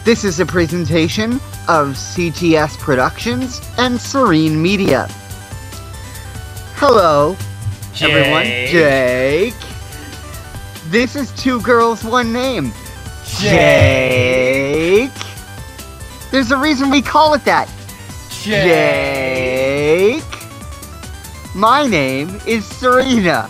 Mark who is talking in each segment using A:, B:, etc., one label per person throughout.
A: This is a presentation of CTS Productions and Serene Media. Hello, everyone. Jake. This is Two Girls, One Name. Jake. There's a reason we call it that. Jake. My name is Serena.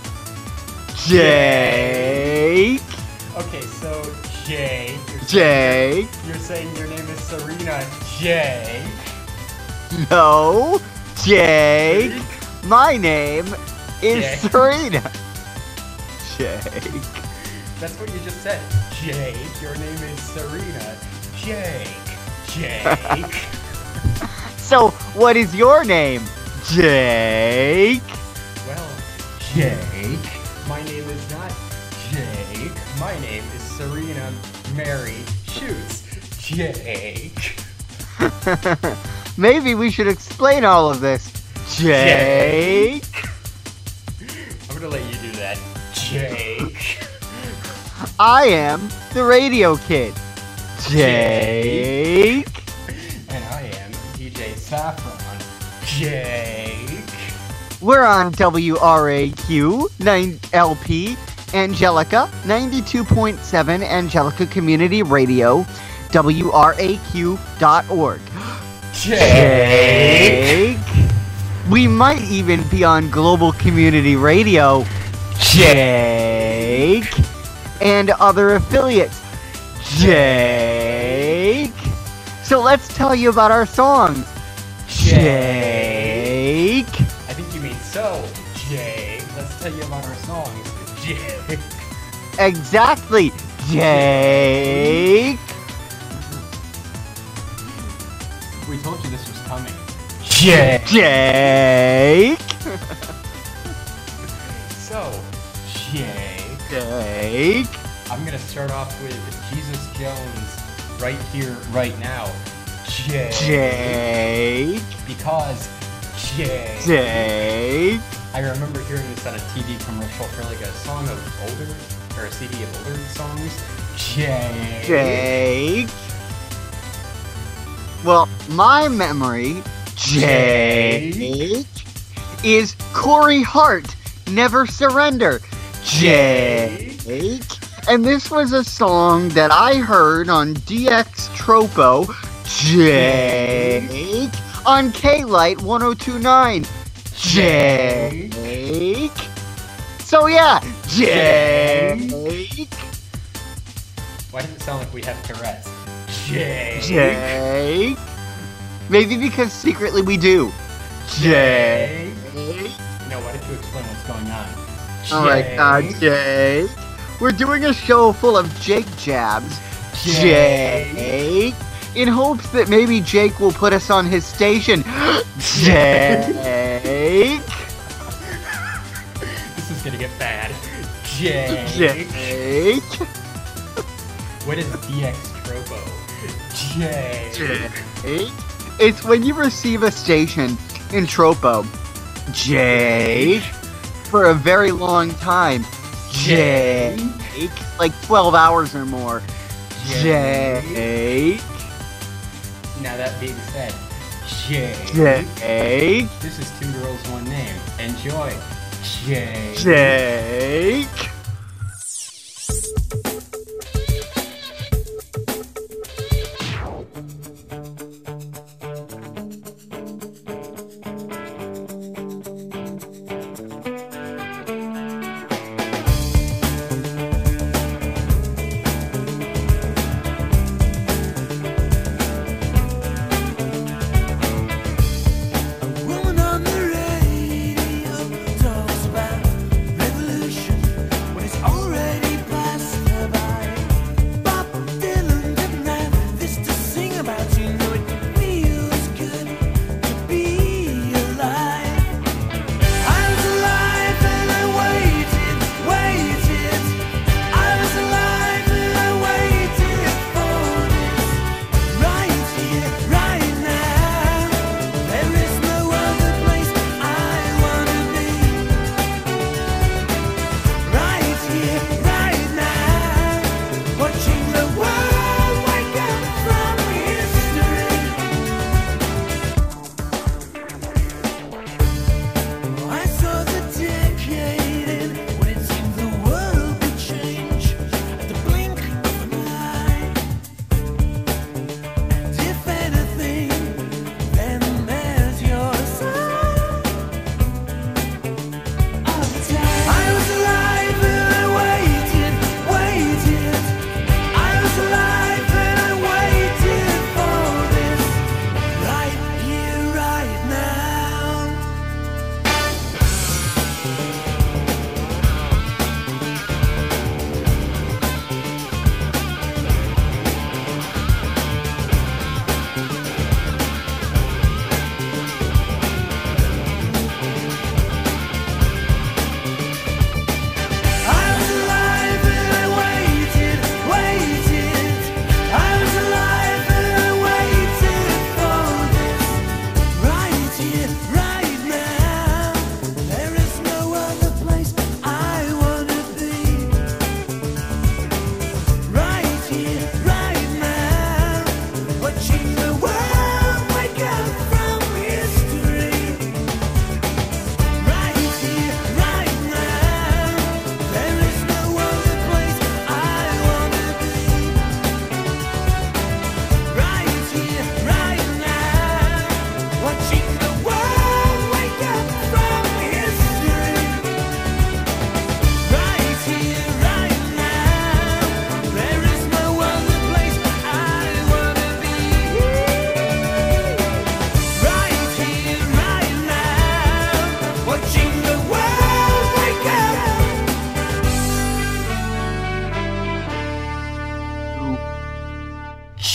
A: Jake.
B: Okay, so Jake.
A: Jake.
B: You're saying your name is Serena Jake.
A: No, Jake. My name is
B: Jake.
A: Serena. Jake.
B: That's what you just said. Jake. Your name is Serena Jake. Jake.
A: So, what is your name? Jake.
B: Well, Jake. My name is not Jake. My name is Serena Mary Shoots. Jake.
A: Maybe we should explain all of this. Jake.
B: I'm gonna let you do that. Jake.
A: I am the radio kid. Jake.
B: And I am DJ Saffron. Jake.
A: We're on WRAQ 9LP Angelica 92.7 Angelica Community Radio, WRAQ.org.
B: Jake.
A: We might even be on Global Community Radio, Jake, and other affiliates, Jake. So let's tell you about our songs, Jake.
B: I think you mean so, Jake. Let's tell you about our songs, Jake.
A: Exactly, Jake.
B: We told you this was coming.
A: Jake.
B: So, Jake.
A: Jake.
B: I'm gonna start off with Jesus Jones, Right Here, Right Now. Jake.
A: Jake.
B: Because Jake.
A: Jake.
B: I remember hearing this on a TV commercial for like a song of older, or a CD of older songs. Jake.
A: Jake. Well, my memory, Jake, is Corey Hart, Never Surrender. Jake. And this was a song that I heard on DX Tropo, Jake, on K-Light 1029. Jake. So yeah, Jake.
B: Why does it sound like we have Tourette's? Jake.
A: Jake. Maybe because secretly we do. Jake.
B: No, why don't you explain what's going on?
A: Alright, Jake. We're doing a show full of Jake jabs. Jake. In hopes that maybe Jake will put us on his station. Jake.
B: This is gonna get bad. Jake.
A: Jake.
B: What is DX Tropo? Jake.
A: It's when you receive a station in Tropo, Jake, for a very long time. Jake. Like 12 hours or more. Jake.
B: Now that being said, Jake.
A: Jake.
B: This is Two Girls, One Name. Enjoy. Jake.
A: Jake.
C: Woman on the radio talks about revolution.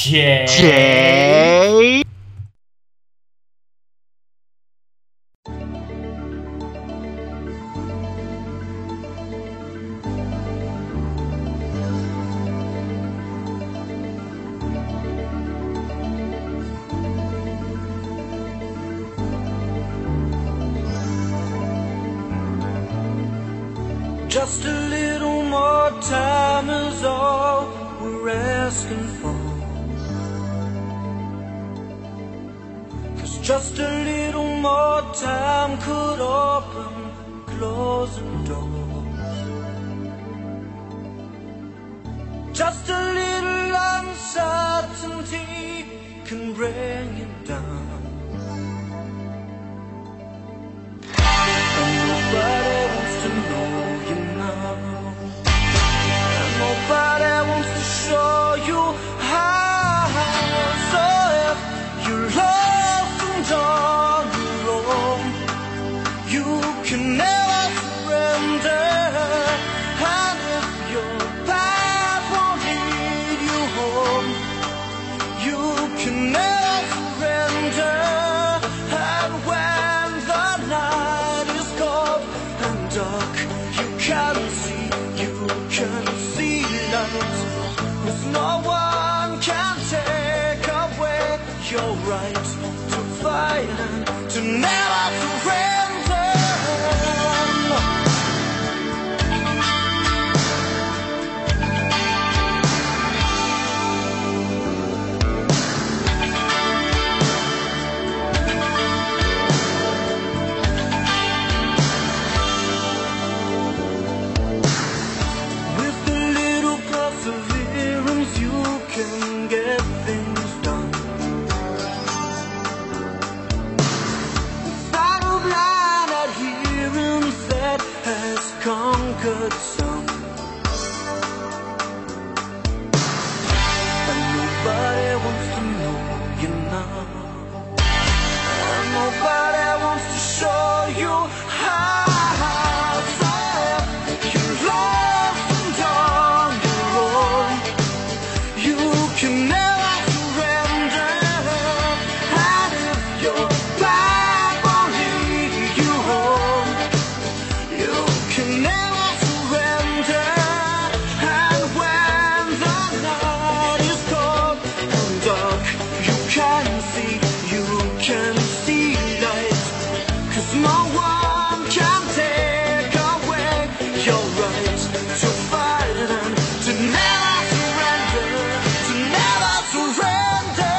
A: Jake.
C: Just a little more time is all we're asking for. 'Cause just a little more time could open closing doors. Just a little uncertainty can bring you down. And nobody wants to know you now. And nobody wants to show you how. So if you're lost and on your own, you can never surrender. And if your path won't lead you home, you can never surrender. And when the night is cold and dark, you can see light. 'Cause no one can take away your right to fight and to never surrender. Conquered some, and nobody wants to know you now, and nobody wants to show you how. So if you're lost and on your own, you can never surrender. And if your back won't lead you home, you can never surrender. And when the night is cold and dark, you can see light. 'Cause no one can take away your right to fight and to never surrender, to never surrender.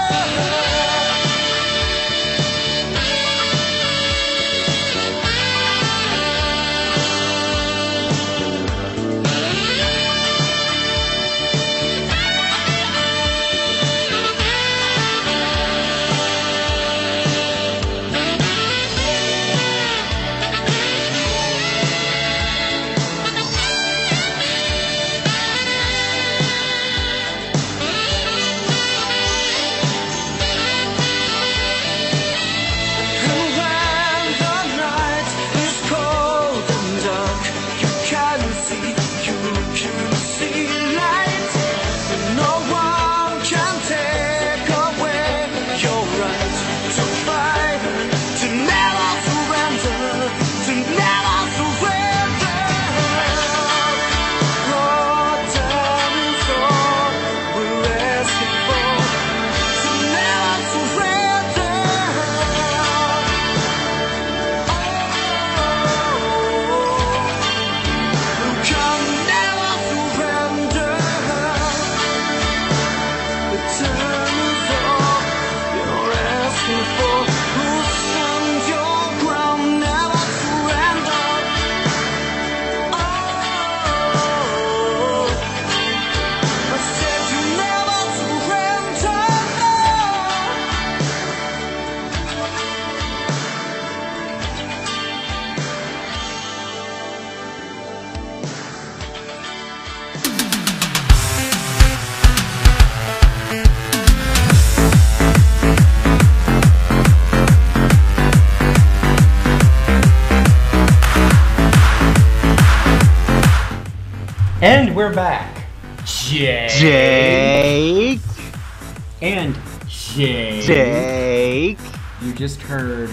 B: And we're back. Jake.
A: Jake.
B: And Jake.
A: Jake.
B: You just heard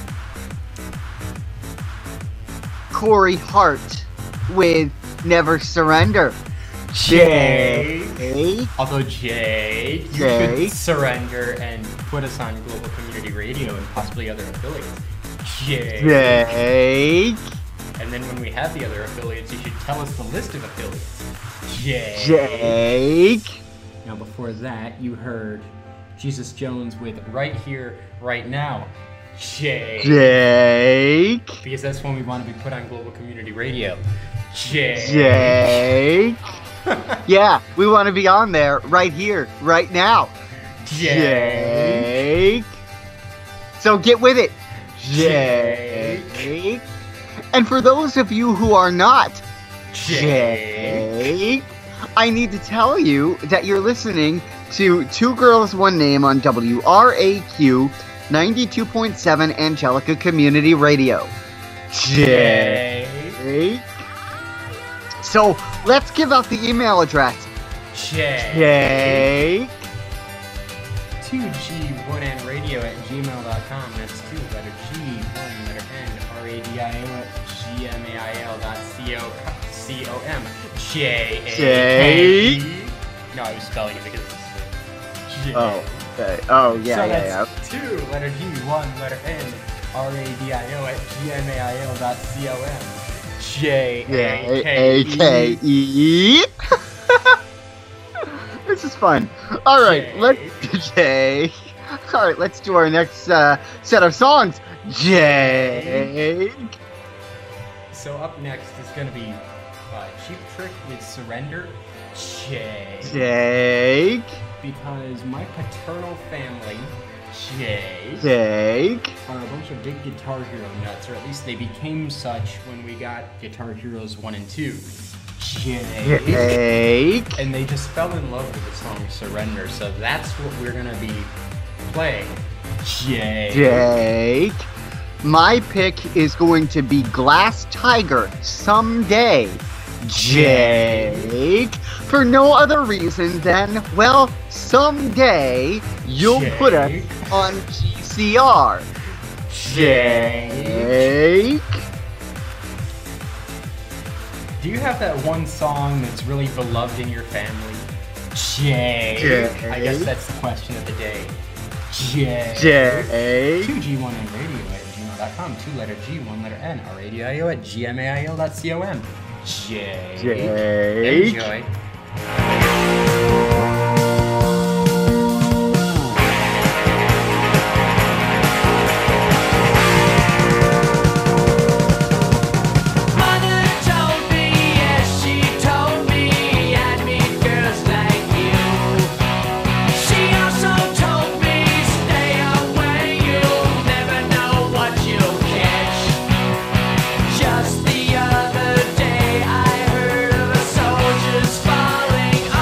A: Corey Hart with Never Surrender. Jake.
B: Although Jake, you
A: Jake.
B: should surrender and put us on Global Community Radio and possibly other affiliates. Jake.
A: Jake.
B: And then when we have the other affiliates, you should tell us the list of affiliates. Jake.
A: Jake.
B: Now before that, you heard Jesus Jones with Right Here, Right Now. Jake.
A: Jake.
B: Because that's when we want to be put on Global Community Radio. Jake.
A: Jake. Yeah, we want to be on there right here, right now.
B: Jake.
A: So get with it. Jake. And for those of you who are not Jake, I need to tell you that you're listening to Two Girls, One Name on WRAQ 92.7 Angelica Community Radio. Jake. So let's give out the email address. Jake.
B: 2G1nradio@gmail.com. That's 2 letter G, 1 letter N, radio@gmail.com. Jake. No, I was spelling it because it's J.
A: Oh, okay. Oh, yeah,
B: so
A: yeah.
B: that's 2 letter G, 1 letter N, radio@gmail.com.
A: J-A-K-E. This is fun. All right, let's do our next set of songs. Jake.
B: So up next is going to be Cheap Trick with Surrender.
A: Jake.
B: Because my paternal family,
A: Jake.
B: are a bunch of big Guitar Hero nuts, or at least they became such when we got Guitar Heroes 1 and 2.
A: Jake.
B: And they just fell in love with the song Surrender, so that's what we're gonna be playing.
A: Jake. My pick is going to be Glass Tiger, Someday. Jake. For no other reason than, well, someday you'll put us on GCR. Jake.
B: Do you have that one song that's really beloved in your family? Jake. I guess that's the question of the day. Jake. 2G1nradio@gmail.com. 2 letter G, 1 letter N. radio@gmail.com. Jake. Enjoy.
C: Just the other day I heard of a soldier's falling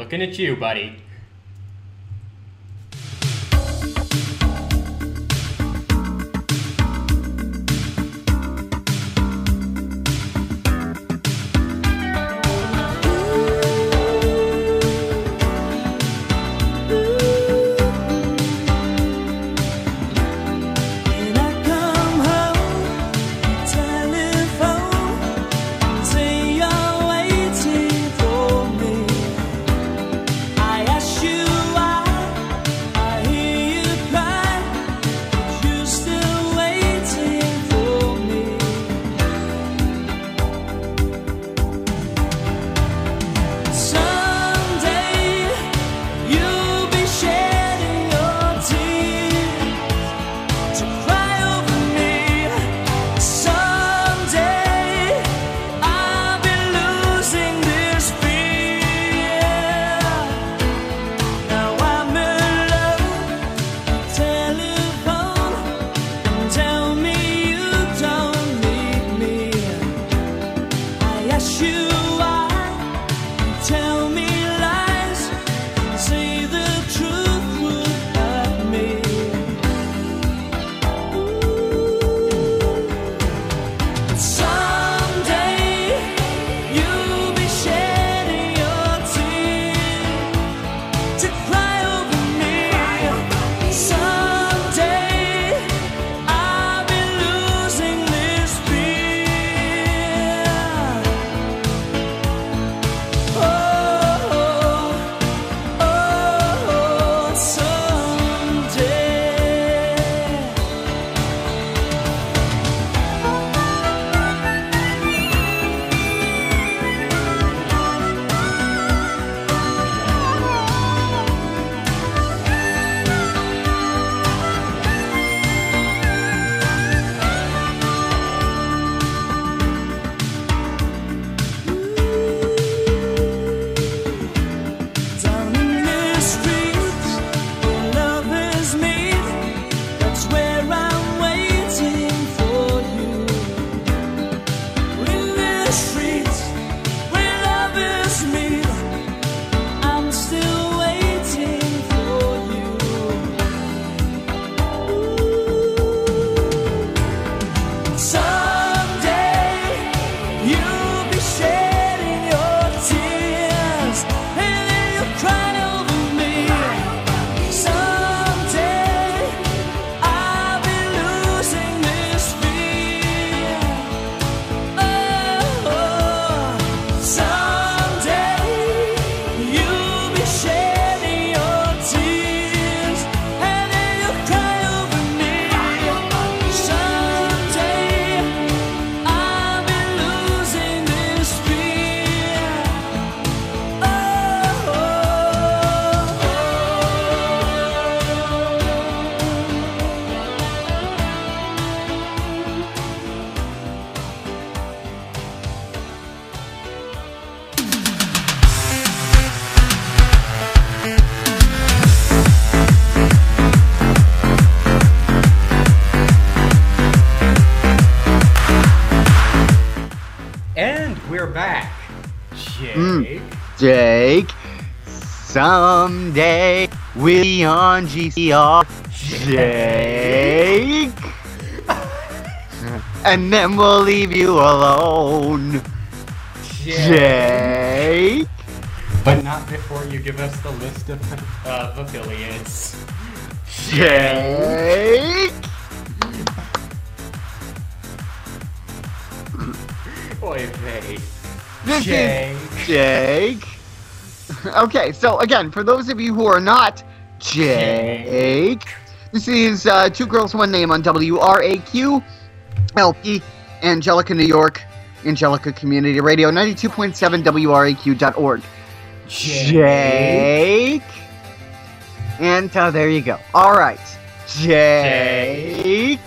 B: Looking at you, buddy. We're back. Jake.
A: Jake. Someday we'll be on GCR. Jake. And then we'll leave you alone. Jake.
B: But not before you give us the list of affiliates.
A: Jake.
B: Oy vey.
A: This
B: Jake.
A: is Jake. Okay, so again, for those of you who are not Jake, this is Two Girls, One Name on WRAQ LP, Angelica, New York, Angelica Community Radio, 92.7 WRAQ.org. Jake. And there you go. All right. Jake.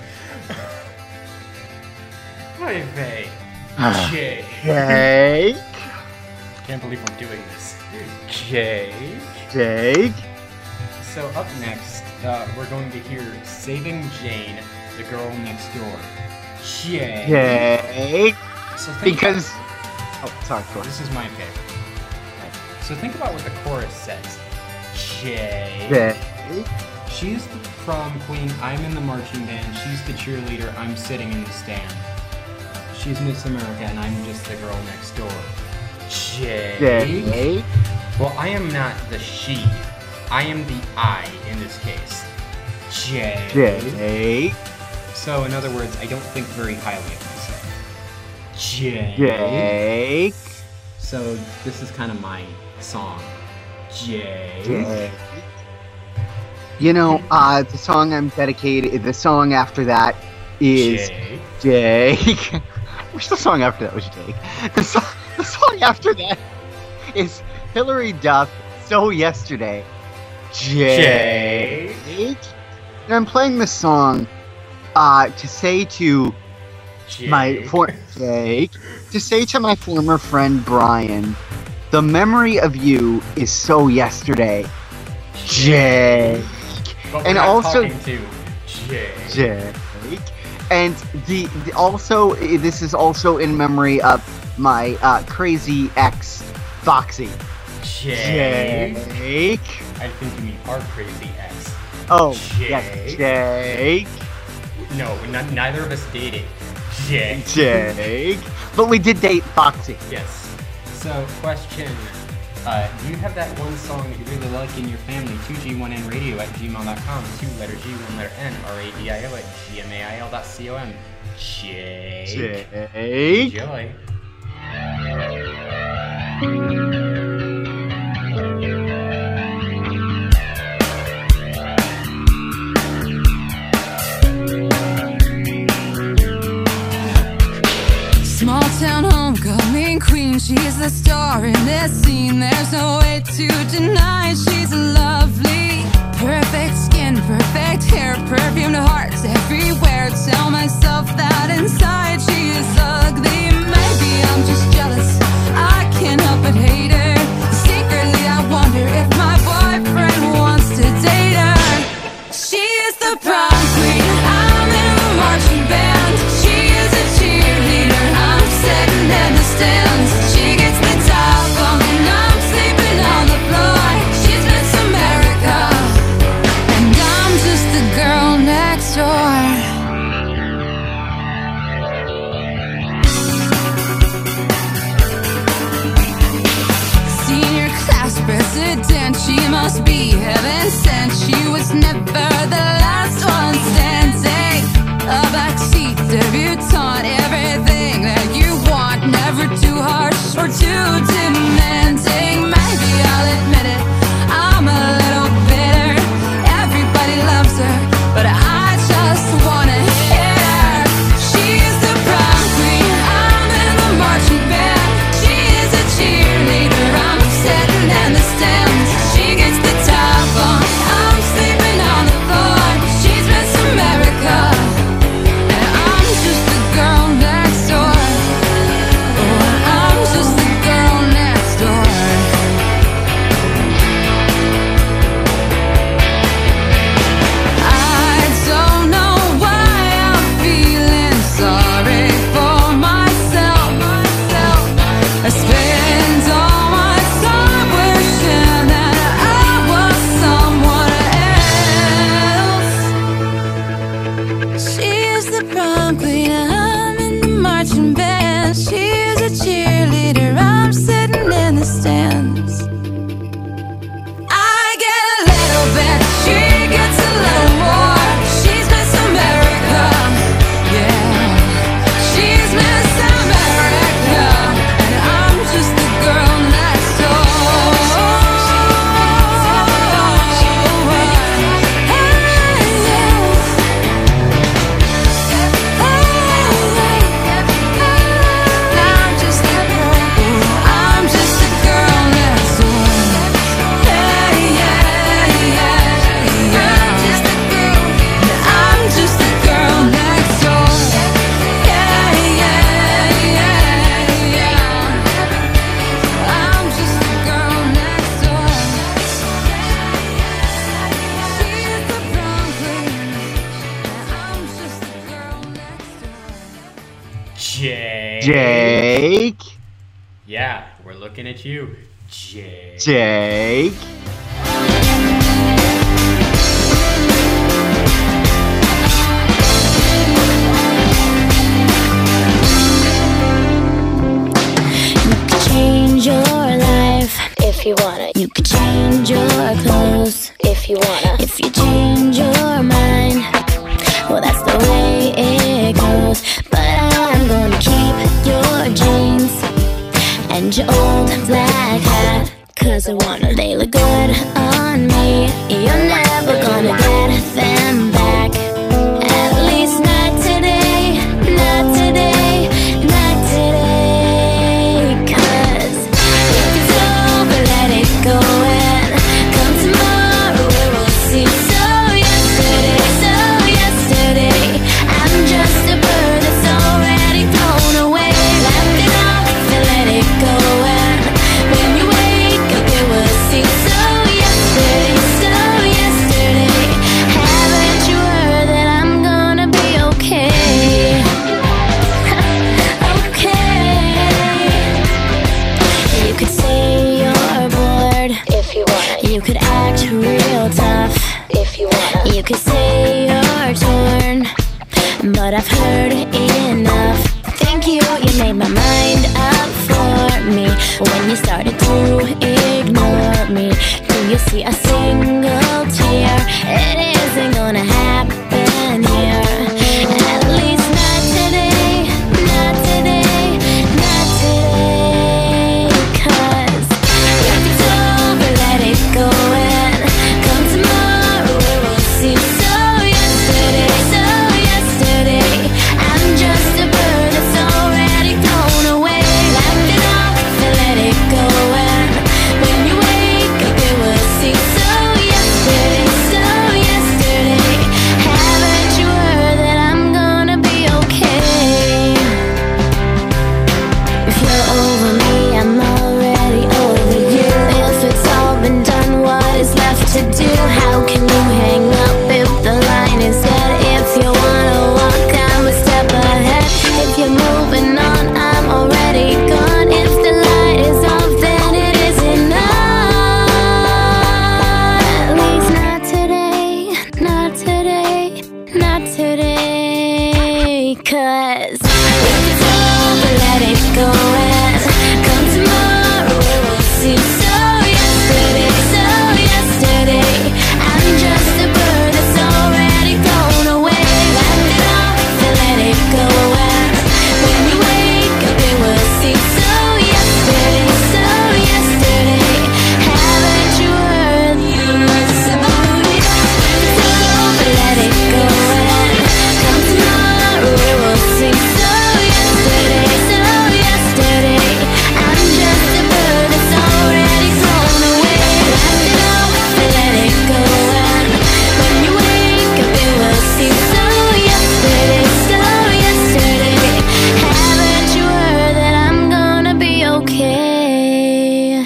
B: Oy vey. Jake.
A: Jake.
B: Can't believe we're doing this. Jake.
A: Jake.
B: So up next, we're going to hear Saving Jane, the Girl Next Door. Jake.
A: Jake.
B: So
A: Because... Oh, sorry, go ahead.
B: this is my pick. So think about what the chorus says. Jake.
A: Jake.
B: She's the prom queen, I'm in the marching band. She's the cheerleader, I'm sitting in the stand. She's Miss America and I'm just the girl next door. Jake.
A: Jake.
B: Well, I am not the she. I am the I in this case. Jake.
A: Jake.
B: So, in other words, I don't think very highly of myself. Jake.
A: Jake.
B: So, this is kind of my song. Jake.
A: Jake. You know, the song I'm dedicated, the song after that is Jake. Wish the song after that was Jake. The song after that is Hillary Duff, So Yesterday. Jake. And I'm playing this song to say to my former friend Brian, the memory of you is so yesterday. Jake.
B: But
A: and
B: not
A: also
B: to
A: Jake. And also this is also in memory of my crazy ex Foxy.
B: Jake.
A: Jake.
B: I think you mean our crazy ex.
A: Oh,
B: Jake.
A: yes, Jake.
B: No, neither of us dated. Jake.
A: Jake. But we did date Foxy.
B: Yes. So, question. Do you have that one song that you really like in your family? 2G1nradio@gmail.com. 2-letter G, 1-letter N, RADIO@gmail.com. Jake.
A: Jake.
B: Enjoy.
D: Small town homecoming queen, she's the star in this scene. There's no way to deny she's lovely. Perfect skin, perfect hair, perfumed hearts everywhere. Tell myself that inside she is ugly. Maybe I'm just jealous, I can't help but hate her. Secretly I wonder if my boyfriend wants to date her. She is the prom queen, I'm in the marching band. She is a cheerleader, I'm sitting in the stands. She gets the top on and I'm sleeping on the floor. She's Miss America and I'm just the girl next door. Senior class president, she must be heaven sent. She was never the last one standing. A backseat debutante, everything that you want, never too harsh or too demanding. Maybe I'll admit it, I'm a little bitter. Everybody loves her, but I just wanna hit her. She's the prom queen, I'm in the marching band. She is a cheerleader, I'm sitting in the stands. She gets the top on, I'm sleeping on the floor. She's Miss America, and I'm just the girl next door. Oh, I'm just the girl next door. I don't know why I'm feeling sorry for myself. I spend all my time wishing that I was someone else. She is the prom queen, I'm in the marching band. She is a cheerleader, I'm sitting in the stands. I get a little bit, she gets a little more. She's Miss America, yeah. She's Miss America, and I'm just the girl next door. I'm just the girl, I'm just the girl next door. I'm just the girl, I'm just the girl next door. I'm just the girl next door. She's the prom queen, I'm just the girl next door.
B: Jake.
A: Jake.
B: Yeah, we're looking at you.
A: Jake.
E: Change your life if you wanna. You could change your clothes if you wanna. If you change your mind, well, that's the way it goes. But I'm gonna keep your jeans and your old black hat, 'cause I wanna. They look good on me. You're never gonna get them back. At least not today, not today, not today. 'Cause if it's over, let it go and come tomorrow, we will see. So yesterday, I'm just a bird that's already thrown away. Laughed it off and let it go, and when you wake up, you will see. So yesterday, haven't you heard that I'm gonna be okay? Okay. You could say you're bored if you want. You could act real tough if you want. You could say you're torn, but I've heard enough. Thank you, you made my mind up for me. When you started to ignore me, do you see a single tear? It isn't gonna happen here. At least not today, not today, not today. 'Cause if it's over, let it go and come tomorrow, we will see. So yesterday, I'm just a bird that's already thrown away. Laughed it off and let it go, and when you wake up, you will see. So yesterday, haven't you heard that I'm gonna be okay? If you're over me, I'm already over you. If it's all been done, what is left to do? How can you hang up if the line is dead? If you wanna walk, I'm a step ahead. If you're moving on, I'm already gone. If the light is off, then it isn't on. At least not today, not today, not today. 'Cause if it's over, let it go and come tomorrow, we will see. So yesterday, I'm just a bird that's already thrown away. Laughed it off and let it go, and when you wake up, you will see. So yesterday, haven't you heard? So over, let it go and come tomorrow, we will see. So yesterday, I'm just a bird that's already thrown away. Laughed it off and let it go, and when you wake up, you will see. So yesterday, haven't you heard that I'm gonna be okay?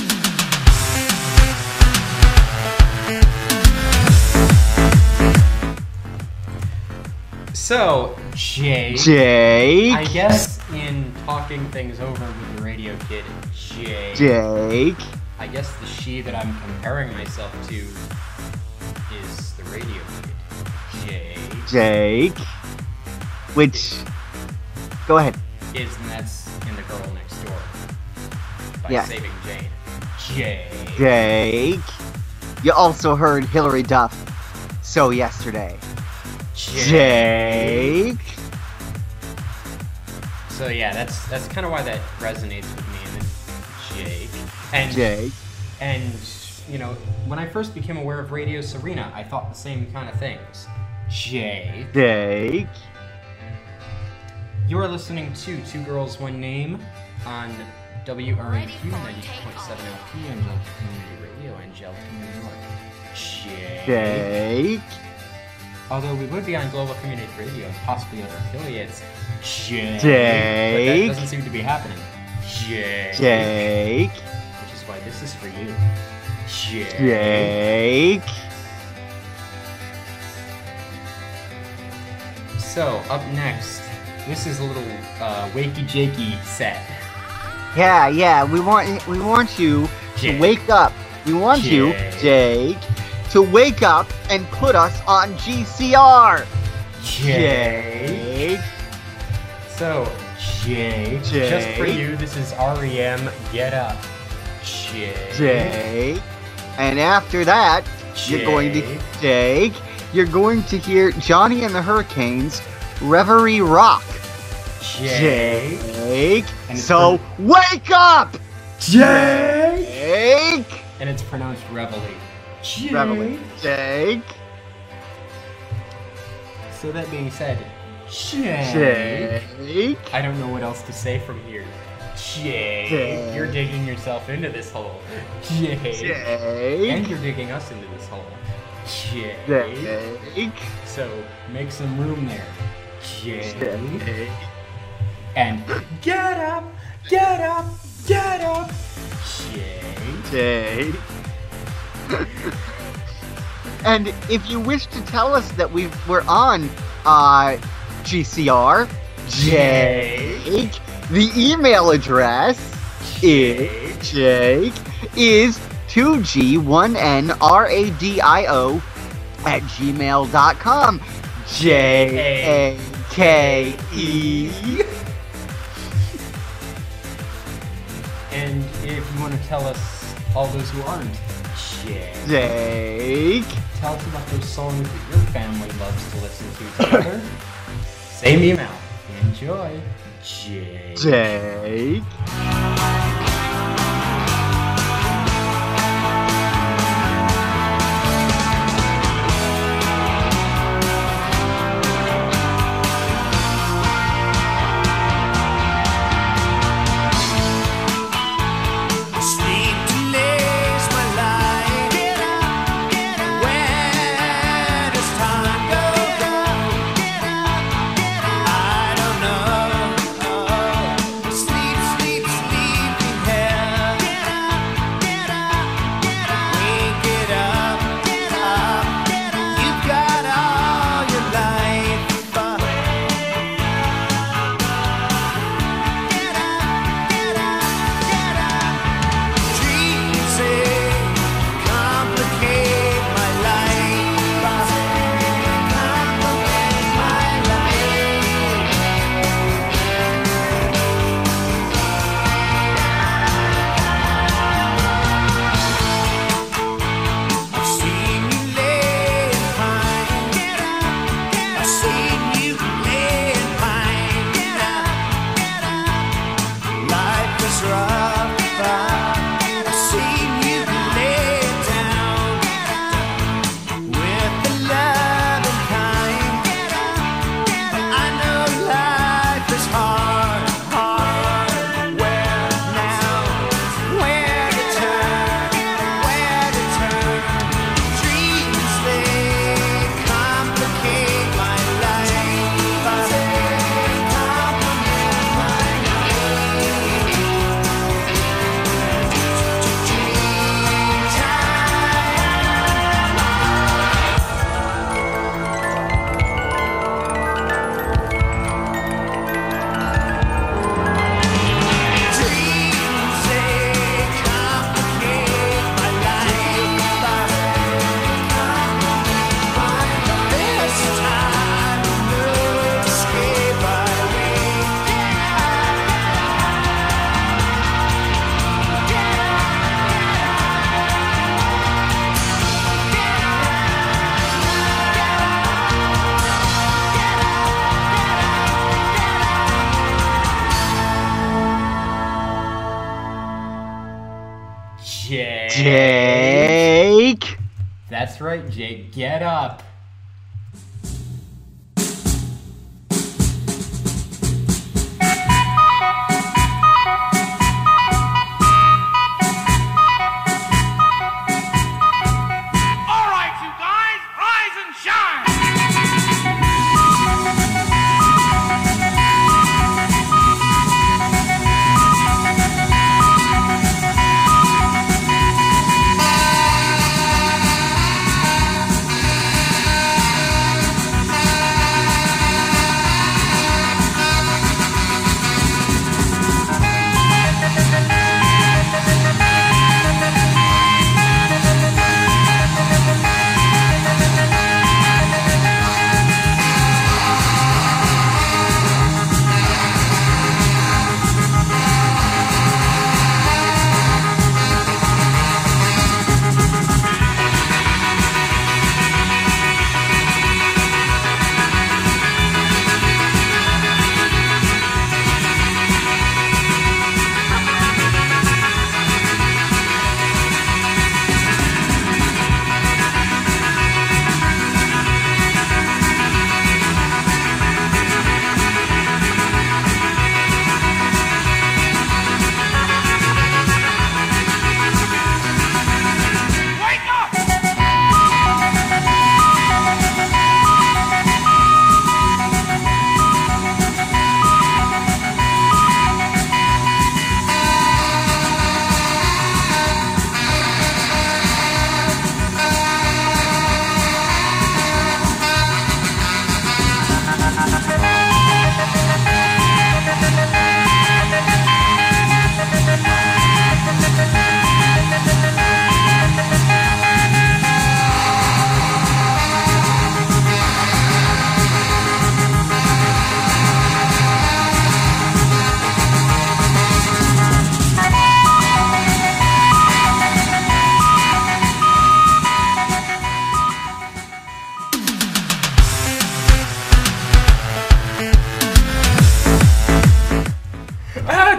B: So, Jake.
A: Jake.
B: I guess in talking things over with the radio kid, Jake.
A: Jake.
B: I guess the she that I'm comparing myself to is the radio kid, Jake.
A: Jake. Which. Go ahead.
B: And that's in The Girl Next Door by
A: Yeah.
B: Saving Jane. Jake.
A: Jake. You also heard Hillary Duff. So yesterday. Jake.
B: So yeah, that's kind of why that resonates with me. And then Jake. And
A: Jake.
B: And you know, when I first became aware of Radio Serena, I thought the same kind of things. Jake.
A: Jake.
B: You are listening to Two Girls, One Name on WRNQ 90.7 LP, Angelica Community Radio, Angelica, New York. Jake.
A: Jake.
B: Although we would be on Global Community Radio and possibly other affiliates. Jake.
A: Jake.
B: But that doesn't seem to be happening. Jake.
A: Jake.
B: Which is why this is for you. Jake.
A: Jake.
B: So, up next, this is a little wakey jakey set.
A: Yeah, we want you to wake up. We want you, Jake, to wake up and put us on GCR. Jake.
B: So, Jake, just for you, this is REM, Get Up.
A: Jake. And after that, you're going to hear Johnny and the Hurricanes, Reverie Rock. Jake. So, wake up! Jake!
B: And it's pronounced Reveille.
A: Jake.
B: So that being said, Jake. I don't know what else to say from here. Jake. You're digging yourself into this hole. Jake. And you're digging us into this hole. Jake. So make some room there. Jake. And get up, get up, get up.
A: Jake. And if you wish to tell us that we're on GCR, Jake, the email address is 2G1NRADIO@gmail.com. JAKE.
B: And if you want to tell us all those who aren't,
A: Jake.
B: Tell us about those songs that your family loves to listen to together. Same email. Enjoy.
A: Jake. Jake.
B: That's right, Jake. Get up.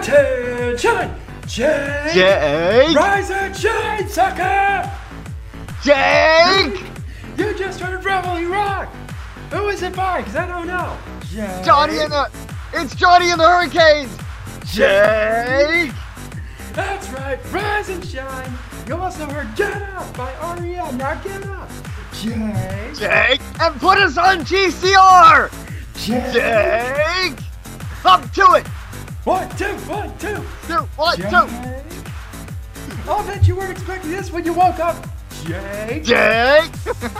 B: Attention! Jake!
A: Jake!
B: Rise and shine, sucker!
A: Jake!
B: You just heard Reveille Rock! Who is it by? Because I don't know. Jake!
A: It's Johnny and the Hurricanes! Jake!
B: That's right, Rise and Shine! You also heard Get Up by R.E.M. Now get up! Jake!
A: Jake! And put us on GCR!
B: Jake!
A: Jake! Up to it!
B: 1, 2, 1, 2!
A: 1, 2!
B: I'll bet you weren't expecting this when you woke up! Jake!
A: Jake!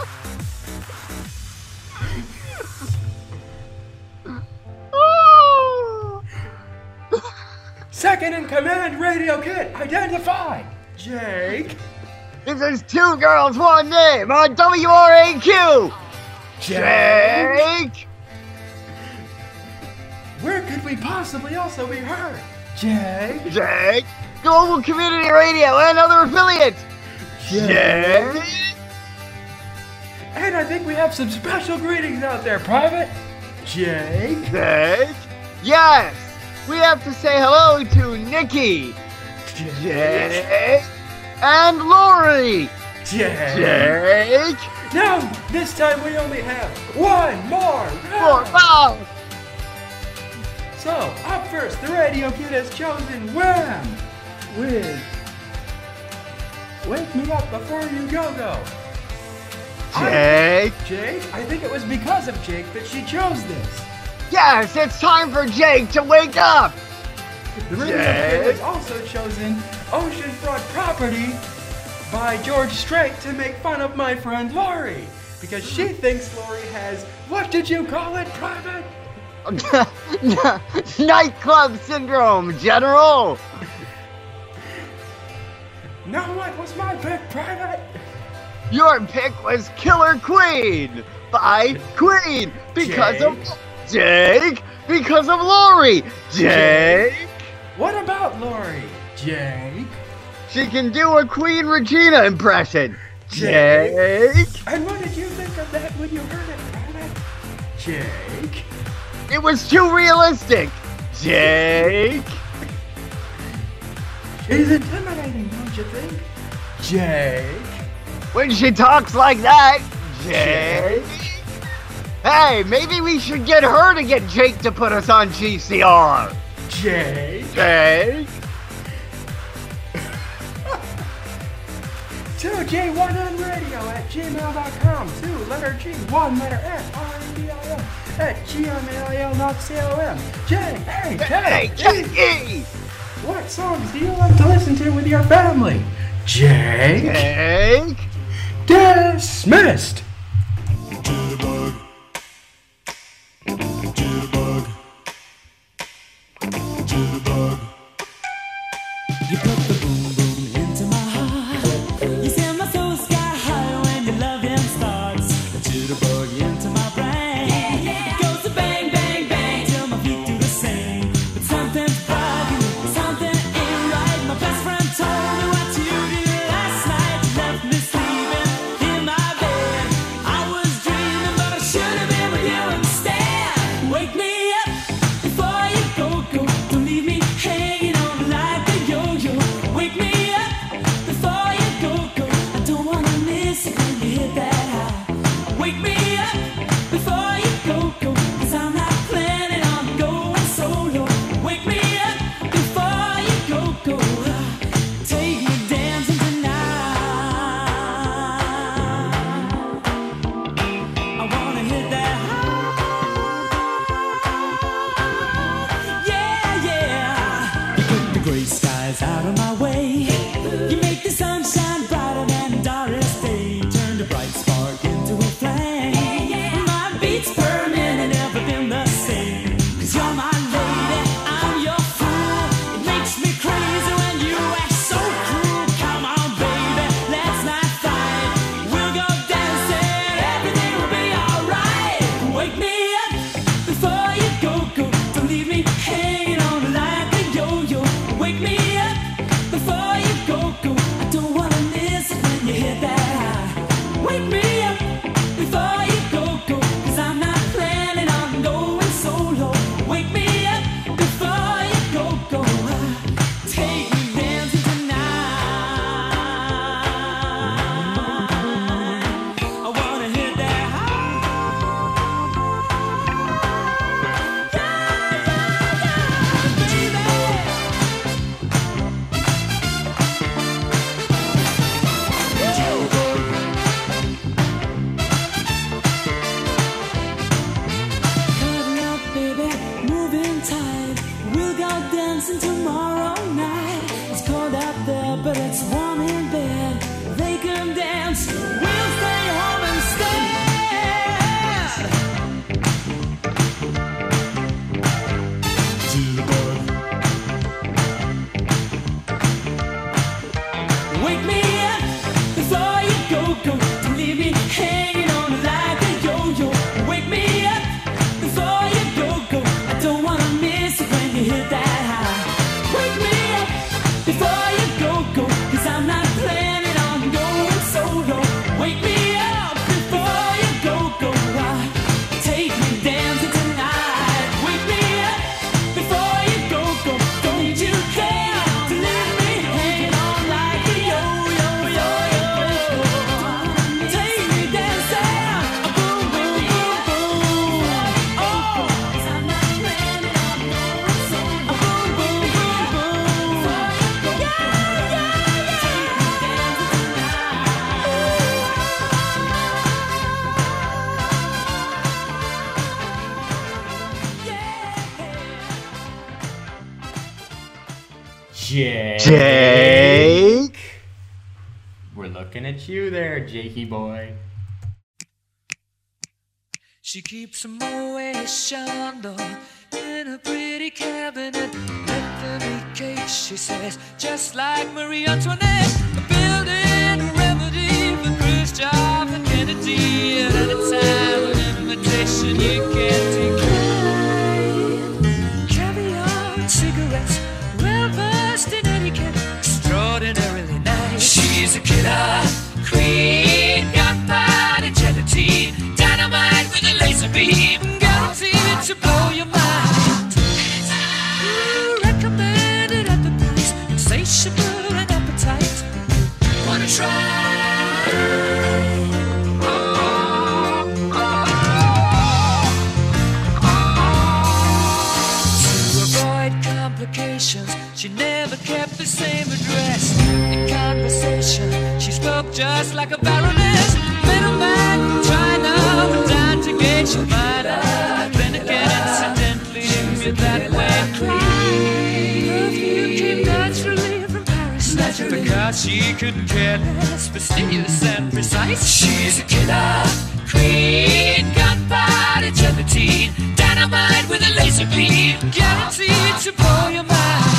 B: Second in command, Radio Kid, identified! Jake!
A: This is 2 girls, 1 name on WRAQ! Jake!
B: Where could we possibly also be heard? Jake!
A: Jake! Global Community Radio and other affiliates! Jake!
B: And I think we have some special greetings out there, Private! Jake!
A: Jake! Yes! We have to say hello to Nikki! Jake! And Lori! Jake!
B: No! This time we only have one more round!
A: Wow!
B: So, up first, the Radio Kid has chosen Wham! With Wake Me Up Before You Go.
A: Jake!
B: Jake? I think it was because of Jake that she chose this.
A: Yes, it's time for Jake to wake up!
B: The Radio Kid has also chosen Oceanfront Property by George Strait to make fun of my friend Lori. Because she thinks Lori has, what did you call it, Private?
A: Nightclub syndrome, General!
B: No, what was my pick, Private?
A: Your pick was Killer Queen by Queen because of Jake, because of Lori. Jake.
B: What about Lori? Jake.
A: She can do a Queen Regina impression. Jake.
B: And what did you think of that when you heard it, Private? Jake.
A: It was too realistic. Jake.
B: She's intimidating, don't you think? Jake.
A: When she talks like that, Jake. Hey, maybe we should get her to get Jake to put us on GCR.
B: Jake.
A: Jake.
B: 2J1NRadio@gmail.com. 2 letter G, 1 letter F, R-A-D-I-O @gmail.com. Jake, hey,
A: Jake.
B: What songs do you like to listen to with your family? Jake.
A: Jake.
B: Dismissed.
C: You put the boom boom into my heart. You send my soul sky high when your loving starts. A jitterbug into my brain. It goes to bang bang bang till my feet do the same. But something's bugging, something ain't right. My best friend told me what you did last night. You left me sleeping in my bed. I was dreaming, but I should have been with you instead. Wake me up before you go. Don't leave me hanging on like a yo-yo. Wake me up before you go. I don't wanna miss it when you hit that high. Wake me up before you go. 'Cause I'm not planning on going solo. Wake me up before you go. Take me dancing tonight. I wanna hit that high. Yeah. You put the gray skies out of my way. You make the sunshine brighter than Doris Day. Turn the bright spark into a flame. My beats per minute never been the same. 'Cause you're my lady, I'm your fool. It makes me crazy when you act so cruel. Come on, baby, let's not fight. We'll go dancing, everything will be alright. Wake me up before you go. Don't leave me hanging on like a yo-yo. Wake me up
A: Jake.
B: We're looking at you there, Jakey boy.
C: She keeps a Moet Chandon in a pretty cabinet. Bethany cake, she says, just like Marie Antoinette. A building a remedy for Khrushchev and Kennedy. At any time, an invitation you can't decline. Caviar and cigarettes, well versed in etiquette, extraordinarily nice. She's a killer queen, gunpowder gelatine, dynamite with a laser beam, guaranteed to blow your mind. Recommended at the price, insatiable and appetite. Wanna try? To avoid complications, she never kept the same address. In conversation, she spoke just like a baroness. Middleman, China, down to gauge your mind. Then again, incidentally, you're that way. Perfume came naturally from Paris, because she couldn't care less, fastidious and precise. She's a killer queen, gunpowder gelatine, dynamite with a laser beam, guaranteed to blow your mind.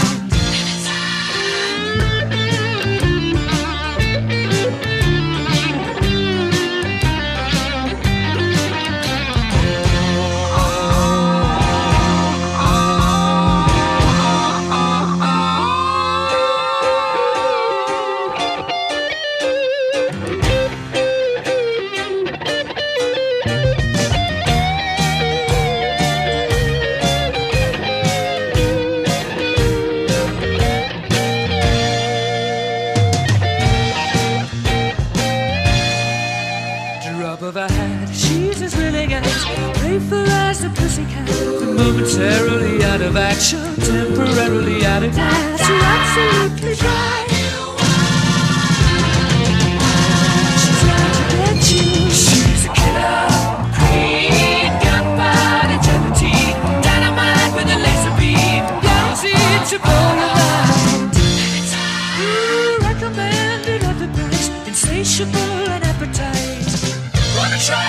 C: She's as willing as playful as a pussycat. Momentarily out of action, temporarily out of gas. You're absolutely dry. She's out to get you. She's a killer queen, gunpowder gelatine, dynamite with a laser beam, guaranteed to blow your mind. Recommended at the price, insatiable and appetite. Wanna try?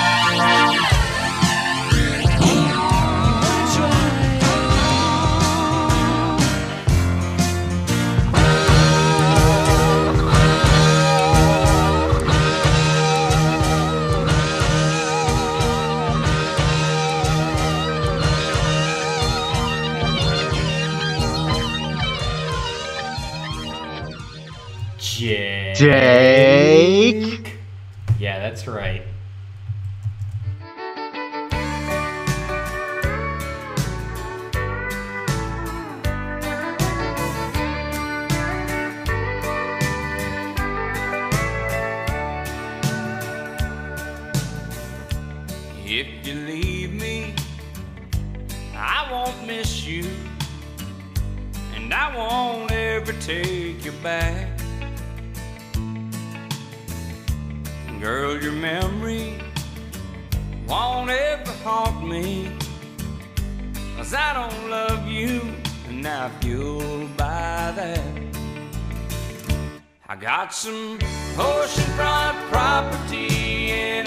A: Jake.
B: Yeah, that's right.
C: If you leave me, I won't miss you, and I won't ever take you back. Girl, your memory won't ever haunt me, 'cause I don't love you, and I feel by that. I got some oceanfront property in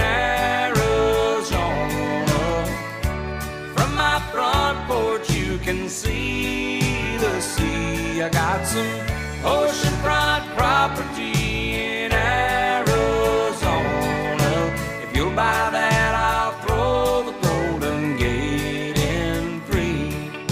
C: Arizona. From my front porch you can see the sea. I got some oceanfront property in Arizona. If you'll buy that, I'll throw the Golden Gate in free.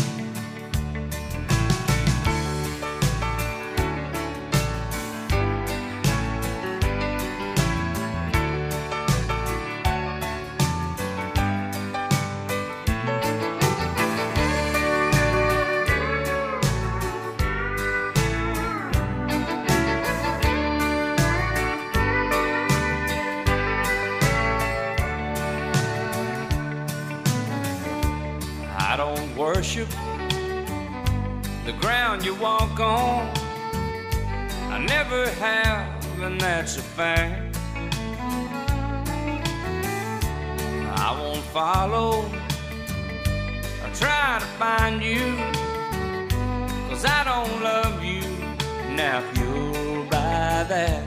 C: I don't worship the ground you walk on. I never have, and that's a fact. I won't follow or try to find you, 'cause I don't love you, that.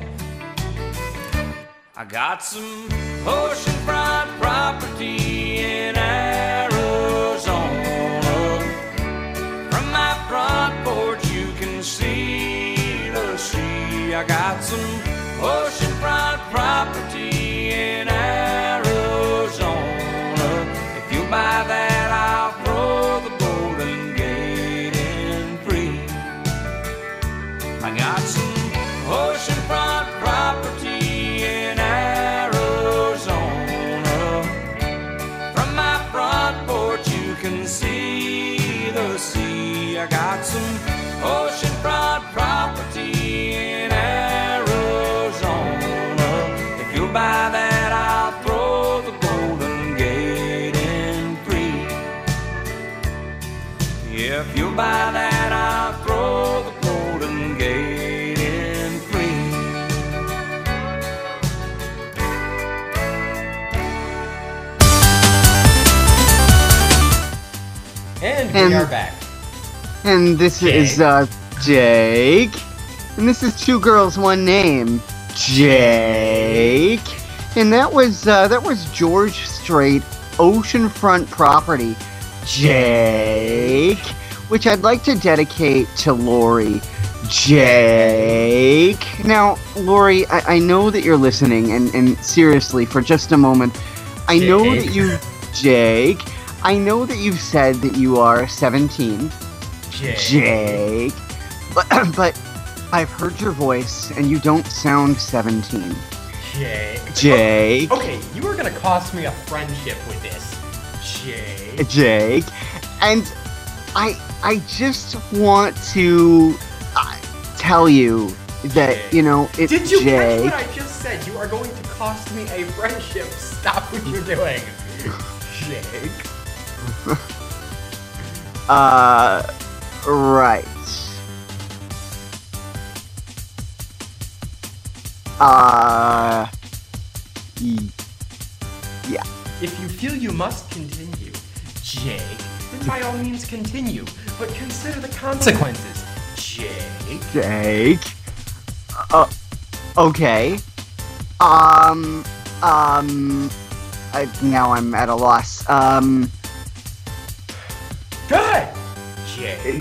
C: I got some oceanfront property in Arizona. From my front porch you can see the sea. I got some oceanfront property in Arizona. If you buy that, I'll throw the Golden Gate in free. I got some oceanfront property in Arizona. From my front porch you can see the sea. I got some oceanfront property in Arizona. If you buy that, I'll throw the Golden Gate in free. If you buy that, I'll throw the Golden Gate in free.
B: And we are back.
A: And this is Jake. And this is Two Girls, One Name. Jake. And that was George Strait, Oceanfront Property. Jake. Which I'd like to dedicate to Lori. Jake. Now, Lori, I know that you're listening, and seriously, for just a moment, I know that you, Jake, I know that you've said that you are 17. Jake. But I've heard your voice, and you don't sound 17. Jake.
B: Okay, you are gonna cost me a friendship with this.
A: Jake. And I just want to tell you that, you know, it's Jake.
B: Did you catch what I just said? You are going to cost me a friendship. Stop what you're doing. Jake.
A: Right. Yeah.
B: If you feel you must continue, Jake, then by all means continue, but consider the consequences, Jake.
A: Jake. Okay. Now I'm at a loss.
B: Good! Jake.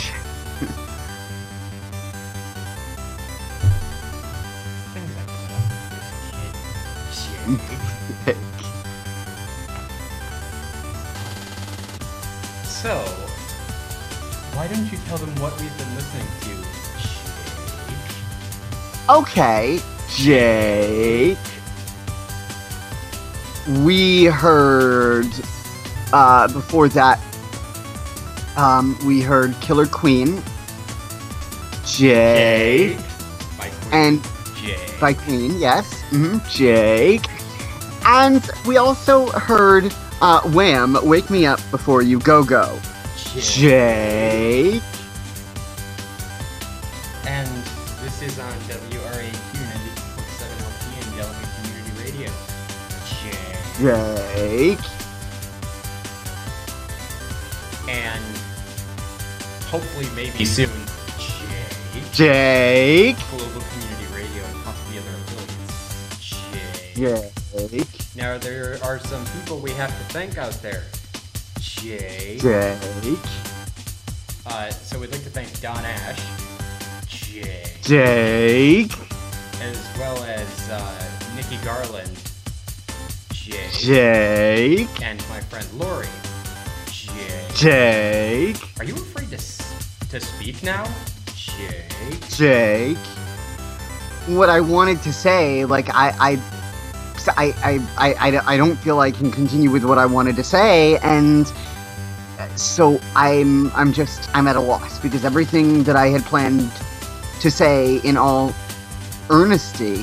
B: So, why don't you tell them what we've been listening to, Jake?
A: Okay, Jake. We heard, before that, we heard Killer Queen, Jake.
B: By Queen.
A: And
B: Jake.
A: by Queen, yes, Jake. And we also heard Wham! Wake Me Up Before You Go Go. Jake.
B: And this is on WRAQ 90.7 LP and Delegate Community Radio.
A: Jake.
B: And hopefully, maybe soon,
A: Jake.
B: Global Community Radio and possibly other affiliates.
A: Jake.
B: Now, there are some people we have to thank out there. Jake. So we'd like to thank Don Ash.
A: Jake.
B: As well as Nikki Garland.
A: Jake.
B: And my friend Lori.
A: Jake.
B: Are you afraid to speak now?
A: Jake. What I wanted to say, like, I don't feel I can continue with what I wanted to say, and so I'm at a loss, because everything that I had planned to say in all earnesty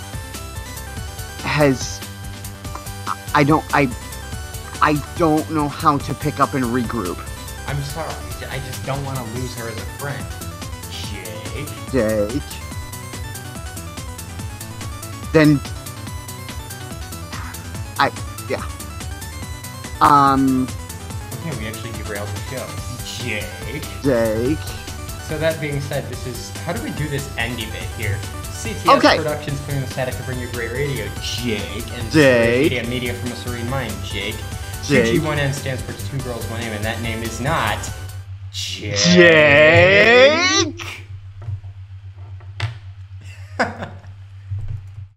A: I don't know how to pick up and regroup.
B: I'm sorry, I just don't want to lose her as a friend.
A: Jake. Then yeah.
B: Okay, we actually derailed the show.
A: Jake.
B: So that being said, how do we do this endy bit here? CTS Productions clearing the static to bring you great radio, Jake. And
A: Jake.
B: Media from a serene mind, Jake. 2G1N stands for Two Girls, One Name, and that name is not... Jake.